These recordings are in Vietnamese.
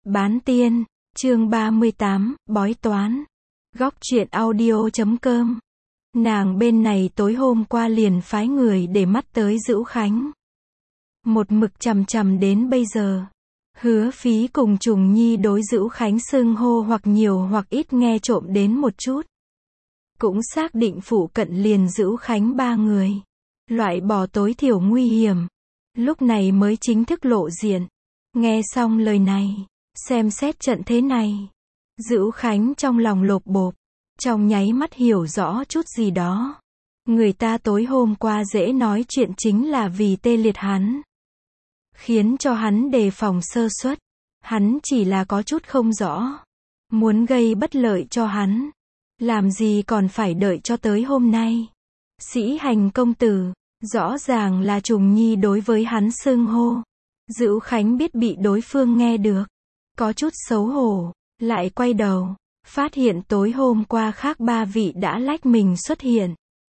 Bán tiên, chương 38, bói toán. Góc truyện audio.com. Nàng bên này tối hôm qua liền phái người để mắt tới Dữu Khánh. Một mực chằm chằm đến bây giờ. Hứa Phí cùng Trùng Nhi đối Dữu Khánh xưng hô hoặc nhiều hoặc ít nghe trộm đến một chút. Cũng xác định phụ cận liền Dữu Khánh ba người. Loại bỏ tối thiểu nguy hiểm. Lúc này mới chính thức lộ diện. Nghe xong lời này, xem xét trận thế này. Dữu Khánh trong lòng lột bột. Trong nháy mắt hiểu rõ chút gì đó. Người ta tối hôm qua dễ nói chuyện chính là vì tê liệt hắn. Khiến cho hắn đề phòng sơ suất. Hắn chỉ là có chút không rõ. Muốn gây bất lợi cho hắn. Làm gì còn phải đợi cho tới hôm nay. Sĩ Hành công tử. Rõ ràng là Trùng Nhi đối với hắn xưng hô. Dữu Khánh biết bị đối phương nghe được. Có chút xấu hổ. Lại quay đầu. Phát hiện tối hôm qua khác ba vị đã lách mình xuất hiện.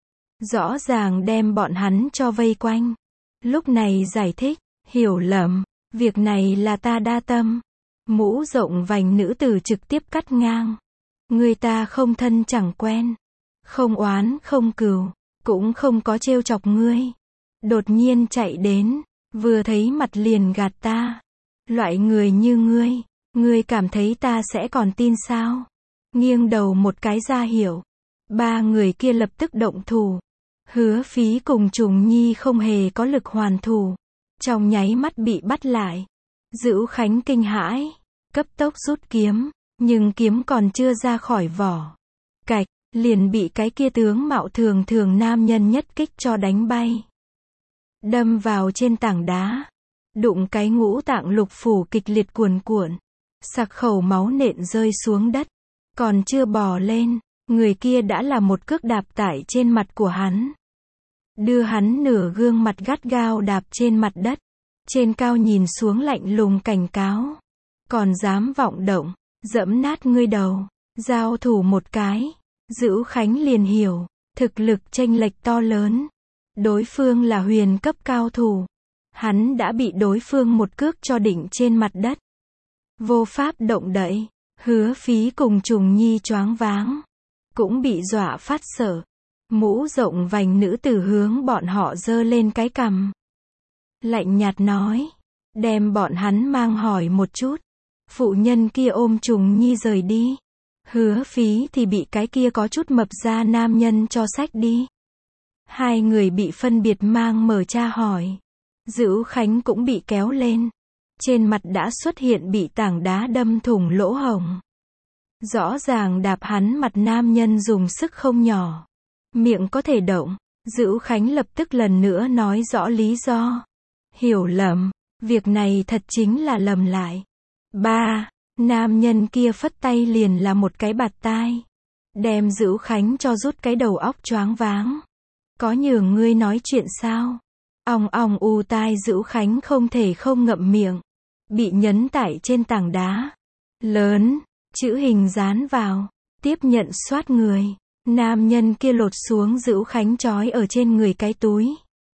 Rõ ràng đem bọn hắn cho vây quanh. Lúc này giải thích. Hiểu lầm. Việc này là ta đa tâm. Mũ rộng vành nữ tử trực tiếp cắt ngang. Người ta không thân chẳng quen. Không oán không cừu. Cũng không có trêu chọc ngươi. Đột nhiên chạy đến. Vừa thấy mặt liền gạt ta. Loại người như ngươi cảm thấy ta sẽ còn tin sao? Nghiêng đầu một cái ra hiểu. Ba người kia lập tức động thủ. Hứa Phí cùng Trùng Nhi không hề có lực hoàn thủ. Trong nháy mắt bị bắt lại. Dữu Khánh kinh hãi. Cấp tốc rút kiếm. Nhưng kiếm còn chưa ra khỏi vỏ. Cạch, liền bị cái kia tướng mạo thường thường nam nhân nhất kích cho đánh bay. Đâm vào trên tảng đá. Đụng cái ngũ tạng lục phủ kịch liệt cuồn cuộn. Sặc khẩu máu nện rơi xuống đất. Còn chưa bò lên, người kia đã là một cước đạp tại trên mặt của hắn. Đưa hắn nửa gương mặt gắt gao đạp trên mặt đất. Trên cao nhìn xuống lạnh lùng cảnh cáo. Còn dám vọng động, dẫm nát ngươi đầu. Giao thủ một cái. Dữu Khánh liền hiểu, thực lực chênh lệch to lớn. Đối phương là huyền cấp cao thủ. Hắn đã bị đối phương một cước cho đỉnh trên mặt đất. Vô pháp động đậy. Hứa Phí cùng Trùng Nhi choáng váng. Cũng bị dọa phát sợ. Mũ rộng vành nữ tử hướng bọn họ giơ lên cái cằm. Lạnh nhạt nói. Đem bọn hắn mang hỏi một chút. Phụ nhân kia ôm Trùng Nhi rời đi. Hứa Phí thì bị cái kia có chút mập ra nam nhân cho xách đi. Hai người bị phân biệt mang mở tra hỏi. Dữu Khánh cũng bị kéo lên. Trên mặt đã xuất hiện bị tảng đá đâm thủng lỗ hổng. Rõ ràng đạp hắn mặt nam nhân dùng sức không nhỏ. Miệng có thể động. Dữu Khánh lập tức lần nữa nói rõ lý do. Hiểu lầm. Việc này thật chính là lầm lại. Ba. Nam nhân kia phất tay liền là một cái bạt tai. Đem Dữu Khánh cho rút cái đầu óc choáng váng. Có nhường ngươi nói chuyện sao? Ong ong u tai Dữu Khánh không thể không ngậm miệng. Bị nhấn tại trên tảng đá. Lớn. Chữ hình dán vào. Tiếp nhận xoát người. Nam nhân kia lột xuống Dữu Khánh trói ở trên người cái túi.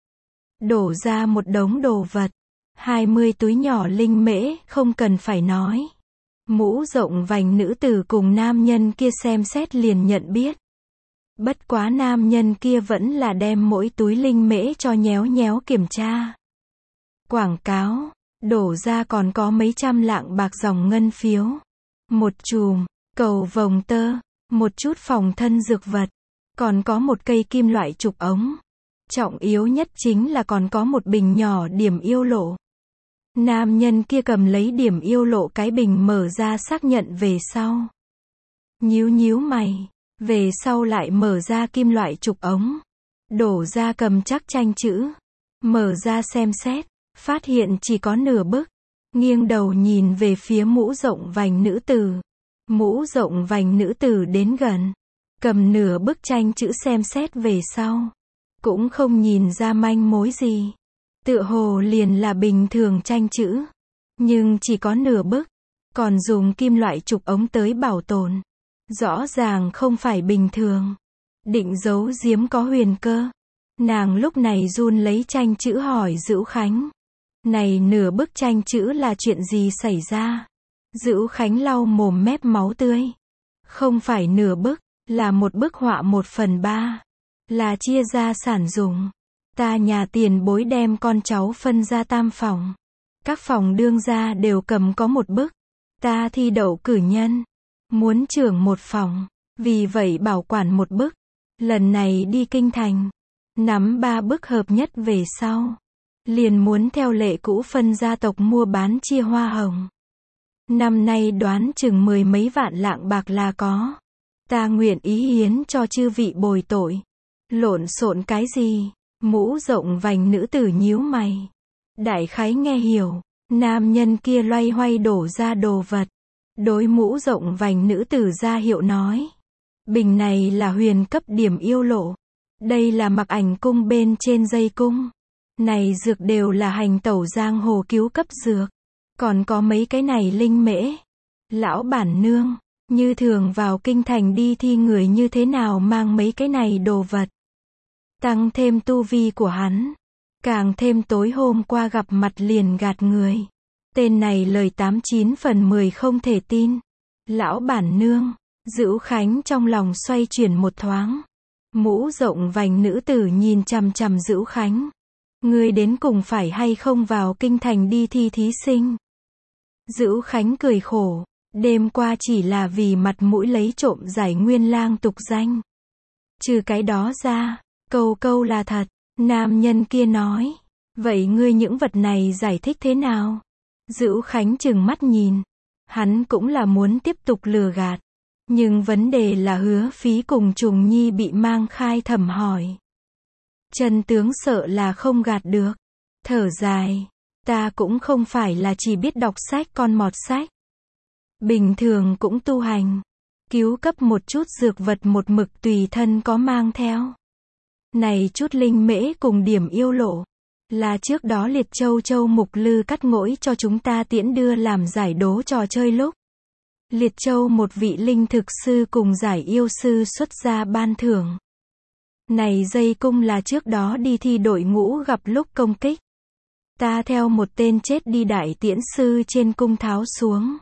Đổ ra một đống đồ vật. 20 túi nhỏ linh mễ, không cần phải nói. Mũ rộng vành nữ tử cùng nam nhân kia xem xét liền nhận biết. Bất quá nam nhân kia vẫn là đem mỗi túi linh mễ cho nhéo nhéo kiểm tra. Quảng cáo. Đổ ra còn có mấy trăm lạng bạc dòng ngân phiếu. Một chùm, cầu vòng tơ, một chút phòng thân dược vật. Còn có một cây kim loại trục ống. Trọng yếu nhất chính là còn có một bình nhỏ điểm yêu lộ. Nam nhân kia cầm lấy điểm yêu lộ cái bình mở ra xác nhận về sau. Nhíu nhíu mày. Về sau lại mở ra kim loại trục ống. Đổ ra cầm chắc tranh chữ. Mở ra xem xét. Phát hiện chỉ có nửa bức. Nghiêng đầu nhìn về phía mũ rộng vành nữ tử. Mũ rộng vành nữ tử đến gần. Cầm nửa bức tranh chữ xem xét về sau. Cũng không nhìn ra manh mối gì. Tựa hồ liền là bình thường tranh chữ. Nhưng chỉ có nửa bức. Còn dùng kim loại trục ống tới bảo tồn. Rõ ràng không phải bình thường. Định giấu giếm có huyền cơ. Nàng lúc này run lấy tranh chữ hỏi Dữu Khánh. Này nửa bức tranh chữ là chuyện gì xảy ra? Dữu Khánh lau mồm mép máu tươi. Không phải nửa bức, là một bức họa 1/3. Là chia gia sản dùng. Ta nhà tiền bối đem con cháu phân ra 3 phòng. Các phòng đương gia đều cầm có một bức. Ta thi đậu cử nhân. Muốn trưởng một phòng. Vì vậy bảo quản một bức. Lần này đi kinh thành. Nắm 3 bức hợp nhất về sau. Liền muốn theo lệ cũ phân gia tộc mua bán chia hoa hồng. Năm nay đoán chừng 10 mấy vạn lạng bạc là có. Ta nguyện ý hiến cho chư vị bồi tội. Lộn xộn cái gì? Mũ rộng vành nữ tử nhíu mày. Đại khái nghe hiểu. Nam nhân kia loay hoay đổ ra đồ vật. Đối mũ rộng vành nữ tử ra hiệu nói. Bình này là huyền cấp điểm yêu lộ. Đây là mặc ảnh cung bên trên dây cung. Này dược đều là hành tẩu giang hồ cứu cấp dược. Còn có mấy cái này linh mễ. Lão bản nương, như thường vào kinh thành đi thi người như thế nào mang mấy cái này đồ vật. Tăng thêm tu vi của hắn. Càng thêm tối hôm qua gặp mặt liền gạt người. Tên này lời 89 phần 10 không thể tin. Lão bản nương, Dữu Khánh trong lòng xoay chuyển một thoáng. Mũ rộng vành nữ tử nhìn chằm chằm Dữu Khánh. Ngươi đến cùng phải hay không vào kinh thành đi thi thí sinh? Dữu Khánh cười khổ. Đêm qua chỉ là vì mặt mũi lấy trộm giải nguyên lang tục danh. Trừ cái đó ra, câu là thật. Nam nhân kia nói. Vậy ngươi những vật này giải thích thế nào? Dữu Khánh trừng mắt nhìn. Hắn cũng là muốn tiếp tục lừa gạt. Nhưng vấn đề là Hứa Phí cùng Trùng Nhi bị mang khai thẩm hỏi. Chân tướng sợ là không gạt được. Thở dài. Ta cũng không phải là chỉ biết đọc sách con mọt sách. Bình thường cũng tu hành. Cứu cấp một chút dược vật một mực tùy thân có mang theo. Này chút linh mễ cùng điểm yêu lộ. Là trước đó Liệt Châu Mục Lư cắt ngỗi cho chúng ta tiễn đưa làm giải đố trò chơi lúc. Liệt Châu một vị linh thực sư cùng giải yêu sư xuất ra ban thưởng. Này dây cung là trước đó đi thi đội ngũ gặp lúc công kích. Ta theo một tên chết đi đại tiễn sư trên cung tháo xuống.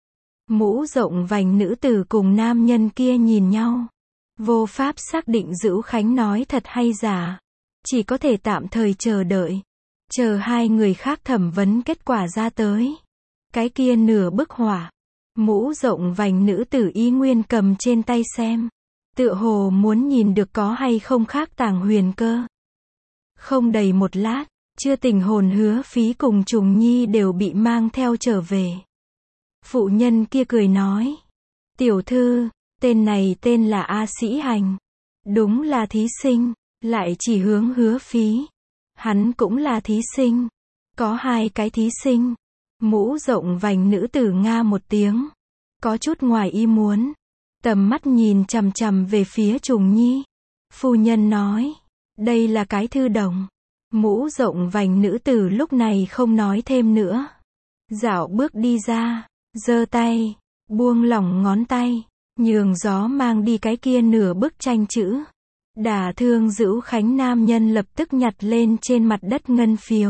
Mũ rộng vành nữ tử cùng nam nhân kia nhìn nhau. Vô pháp xác định Dữu Khánh nói thật hay giả. Chỉ có thể tạm thời chờ đợi. Chờ hai người khác thẩm vấn kết quả ra tới. Cái kia nửa bức họa. Mũ rộng vành nữ tử y nguyên cầm trên tay xem. Tựa hồ muốn nhìn được có hay không khác tàng huyền cơ. Không đầy một lát, chưa tình hồn Hứa Phí cùng Trùng Nhi đều bị mang theo trở về. Phụ nhân kia cười nói. Tiểu thư, tên này tên là A Sĩ Hành. Đúng là thí sinh, lại chỉ hướng Hứa Phí. Hắn cũng là thí sinh. Có 2 cái thí sinh. Mũ rộng vành nữ tử nga một tiếng. Có chút ngoài ý muốn. Tầm mắt nhìn chằm chằm về phía Trùng Nhi. Phu nhân nói. Đây là cái thư đồng. Mũ rộng vành nữ tử lúc này không nói thêm nữa. Dạo bước đi ra. Giơ tay. Buông lỏng ngón tay. Nhường gió mang đi cái kia nửa bức tranh chữ. Đả thương Dữu Khánh nam nhân lập tức nhặt lên trên mặt đất ngân phiếu.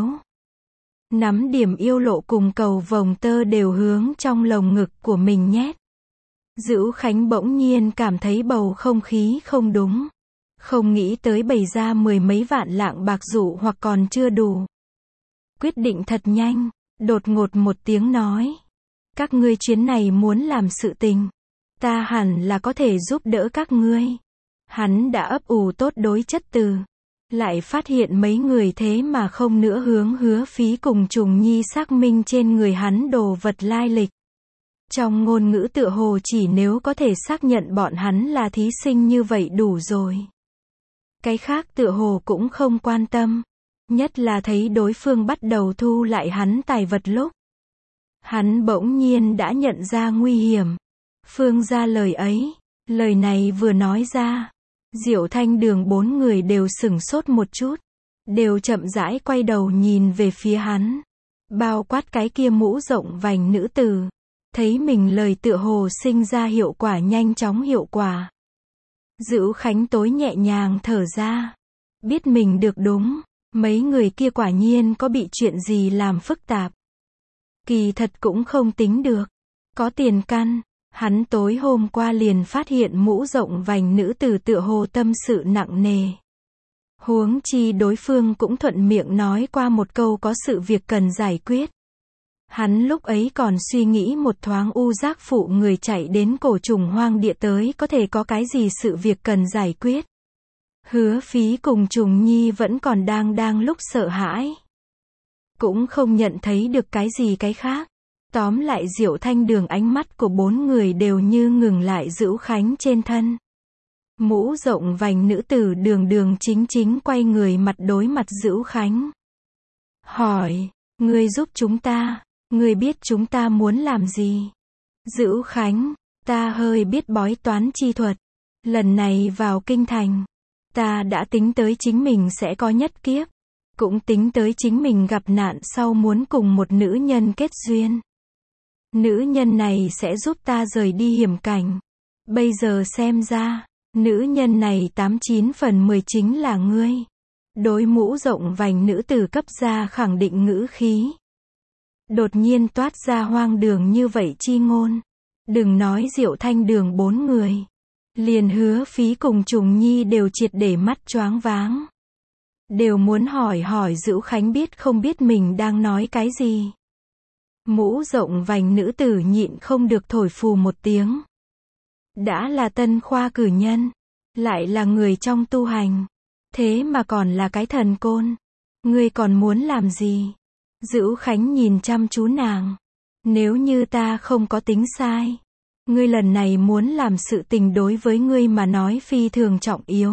Nắm điểm yêu lộ cùng cầu vồng tơ đều hướng trong lồng ngực của mình nhét. Dữu Khánh bỗng nhiên cảm thấy bầu không khí không đúng. Không nghĩ tới bày ra 10 mấy vạn lạng bạc dụ hoặc còn chưa đủ. Quyết định thật nhanh, đột ngột một tiếng nói. Các ngươi chuyến này muốn làm sự tình. Ta hẳn là có thể giúp đỡ các ngươi. Hắn đã ấp ủ tốt đối chất từ. Lại phát hiện mấy người thế mà không nữa hướng Hứa Phí cùng Trùng Nhi xác minh trên người hắn đồ vật lai lịch. Trong ngôn ngữ tựa hồ chỉ nếu có thể xác nhận bọn hắn là thí sinh như vậy đủ rồi. Cái khác tựa hồ cũng không quan tâm. Nhất là thấy đối phương bắt đầu thu lại hắn tài vật lúc. Hắn bỗng nhiên đã nhận ra nguy hiểm. Phương ra lời ấy. Lời này vừa nói ra. Diệu Thanh Đường 4 người đều sửng sốt một chút. Đều chậm rãi quay đầu nhìn về phía hắn. Bao quát cái kia mũ rộng vành nữ tử. Thấy mình lời tựa hồ sinh ra hiệu quả nhanh chóng hiệu quả. Dữu Khánh tối nhẹ nhàng thở ra. Biết mình được đúng. Mấy người kia quả nhiên có bị chuyện gì làm phức tạp. Kỳ thật cũng không tính được. có tiền căn. Hắn tối hôm qua liền phát hiện mũ rộng vành nữ tử tựa hồ tâm sự nặng nề. Huống chi đối phương cũng thuận miệng nói qua một câu có sự việc cần giải quyết. Hắn lúc ấy còn suy nghĩ một thoáng u giác phụ người chạy đến cổ trùng hoang địa tới có thể có cái gì sự việc cần giải quyết. Hứa Phí cùng Trùng Nhi vẫn còn đang lúc sợ hãi. Cũng không nhận thấy được cái gì cái khác. Tóm lại Diệu Thanh Đường ánh mắt của bốn người đều như ngừng lại Dữu Khánh trên thân. Mũ rộng vành nữ tử đường chính quay người mặt đối mặt Dữu Khánh. Hỏi, ngươi giúp chúng ta, ngươi biết chúng ta muốn làm gì? Dữu Khánh, ta hơi biết bói toán chi thuật. Lần này vào kinh thành, ta đã tính tới chính mình sẽ có nhất kiếp. Cũng tính tới chính mình gặp nạn sau muốn cùng một nữ nhân kết duyên. Nữ nhân này sẽ giúp ta rời đi hiểm cảnh. Bây giờ xem ra, nữ nhân này 89 phần 10 chính là ngươi. Đối mũ rộng vành nữ tử cấp ra khẳng định ngữ khí. Đột nhiên toát ra hoang đường như vậy chi ngôn. Đừng nói Diệu Thanh Đường bốn người. Liền Hứa Phí cùng Trùng Nhi đều triệt để mắt choáng váng. Đều muốn hỏi Dữu Khánh biết không biết mình đang nói cái gì. Mũ rộng vành nữ tử nhịn không được thổi phù một tiếng. Đã là tân khoa cử nhân, lại là người trong tu hành, thế mà còn là cái thần côn. Ngươi còn muốn làm gì? Dữu Khánh nhìn chăm chú nàng. Nếu như ta không có tính sai, ngươi lần này muốn làm sự tình đối với ngươi mà nói phi thường trọng yếu.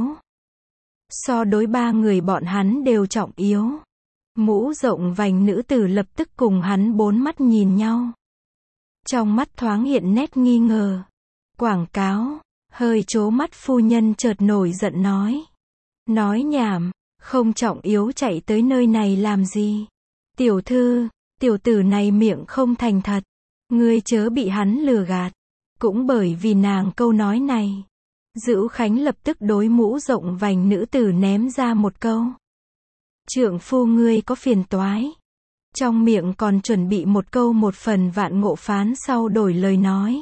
So đối ba người bọn hắn đều trọng yếu. Mũ rộng vành nữ tử lập tức cùng hắn bốn mắt nhìn nhau. Trong mắt thoáng hiện nét nghi ngờ. Quảng cáo, hơi trố mắt phu nhân chợt nổi giận nói. Nói nhảm, không trọng yếu chạy tới nơi này làm gì? Tiểu thư, tiểu tử này miệng không thành thật. Ngươi chớ bị hắn lừa gạt. Cũng bởi vì nàng câu nói này. Dữu Khánh lập tức đối mũ rộng vành nữ tử ném ra một câu. Trượng phu ngươi có phiền toái. Trong miệng còn chuẩn bị một câu một phần vạn ngộ phán sau đổi lời nói.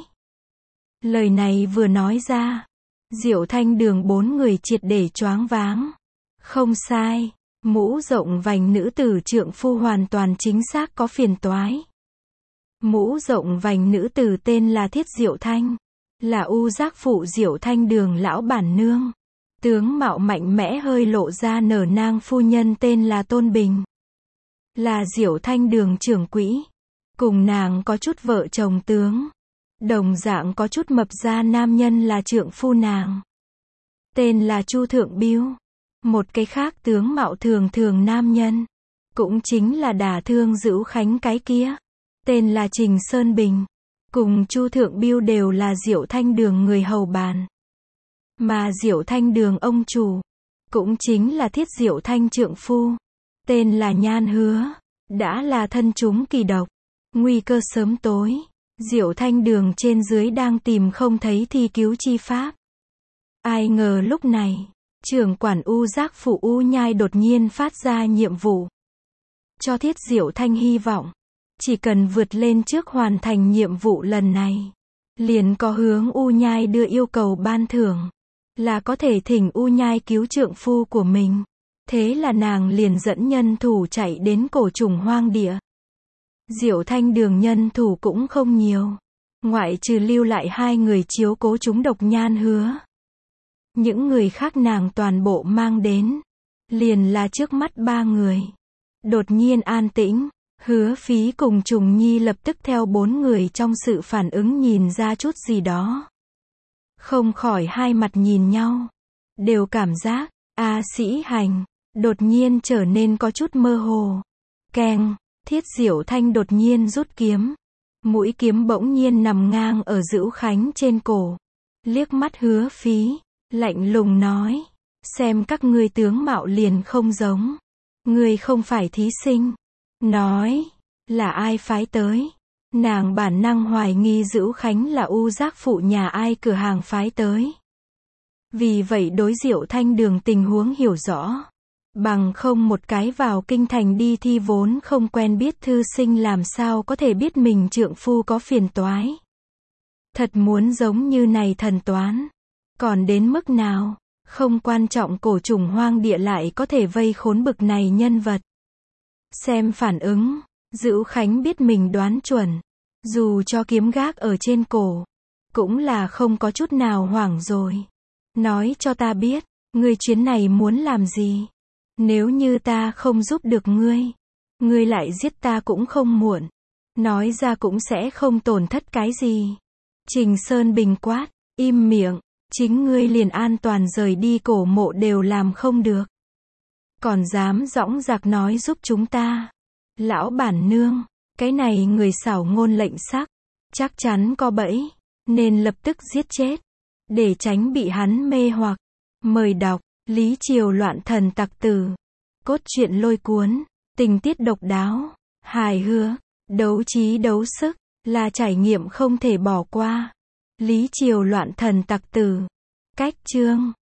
Lời này vừa nói ra, Diệu Thanh Đường bốn người triệt để choáng váng. Không sai, mũ rộng vành nữ tử trượng phu hoàn toàn chính xác có phiền toái. Mũ rộng vành nữ tử tên là Thiết Diệu Thanh, là u giác phụ Diệu Thanh Đường lão bản nương. Tướng mạo mạnh mẽ hơi lộ ra nở nang phu nhân tên là Tôn Bình. Là Diệu Thanh Đường trưởng quỹ. Cùng nàng có chút vợ chồng tướng. Đồng dạng có chút mập ra nam nhân là trượng phu nàng. Tên là Chu Thượng Biêu. Một cái khác tướng mạo thường nam nhân. Cũng chính là đả thương Dữu Khánh cái kia. Tên là Trình Sơn Bình. Cùng Chu Thượng Biêu đều là Diệu Thanh Đường người hầu bàn. Mà Diệu Thanh Đường ông chủ, cũng chính là Thiết Diệu Thanh trượng phu, tên là Nhan Hứa, đã là thân chúng kỳ độc, nguy cơ sớm tối. Diệu Thanh Đường trên dưới đang tìm không thấy thi cứu chi pháp. Ai ngờ lúc này, trưởng quản u giác phụ U Nhai đột nhiên phát ra nhiệm vụ. Cho Thiết Diệu Thanh hy vọng, chỉ cần vượt lên trước hoàn thành nhiệm vụ lần này, liền có hướng U Nhai đưa yêu cầu ban thưởng. Là có thể thỉnh U Nhai cứu trượng phu của mình. Thế là nàng liền dẫn nhân thủ chạy đến cổ trùng hoang địa. Diệu Thanh Đường nhân thủ cũng không nhiều. Ngoại trừ lưu lại 2 người chiếu cố chúng độc Nhan Hứa. Những người khác nàng toàn bộ mang đến. Liền là trước mắt 3 người. Đột nhiên an tĩnh. Hứa Phí cùng Trùng Nhi lập tức theo 4 người trong sự phản ứng nhìn ra chút gì đó. Không khỏi hai mặt nhìn nhau. Đều cảm giác, Sĩ Hành, đột nhiên trở nên có chút mơ hồ. Keng, Thiết Diệu Thanh đột nhiên rút kiếm. Mũi kiếm bỗng nhiên nằm ngang ở Dữu Khánh trên cổ. Liếc mắt Hứa Phí, lạnh lùng nói. Xem các ngươi tướng mạo liền không giống. Ngươi không phải thí sinh. Nói, là ai phái tới? Nàng bản năng hoài nghi Dữu Khánh là u giác phụ nhà ai cửa hàng phái tới. Vì vậy đối Diệu Thanh Đường tình huống hiểu rõ. Bằng không một cái vào kinh thành đi thi vốn không quen biết thư sinh làm sao có thể biết mình trượng phu có phiền toái. Thật muốn giống như này thần toán. Còn đến mức nào? Không quan trọng cổ trùng hoang địa lại có thể vây khốn bực này nhân vật. Xem phản ứng, Dữu Khánh biết mình đoán chuẩn. Dù cho kiếm gác ở trên cổ, cũng là không có chút nào hoảng rồi. Nói cho ta biết, ngươi chuyến này muốn làm gì? Nếu như ta không giúp được ngươi lại giết ta cũng không muộn. Nói ra cũng sẽ không tổn thất cái gì. Trình Sơn Bình quát, im miệng, chính ngươi liền an toàn rời đi cổ mộ đều làm không được. Còn dám dõng dạc nói giúp chúng ta. Lão bản nương, cái này người xảo ngôn lệnh sắc, chắc chắn có bẫy, nên lập tức giết chết, để tránh bị hắn mê hoặc. Mời đọc, Lý Triều loạn thần tặc tử. Cốt truyện lôi cuốn, tình tiết độc đáo, hài hước, đấu trí đấu sức, là trải nghiệm không thể bỏ qua. Lý Triều loạn thần tặc tử. Cách chương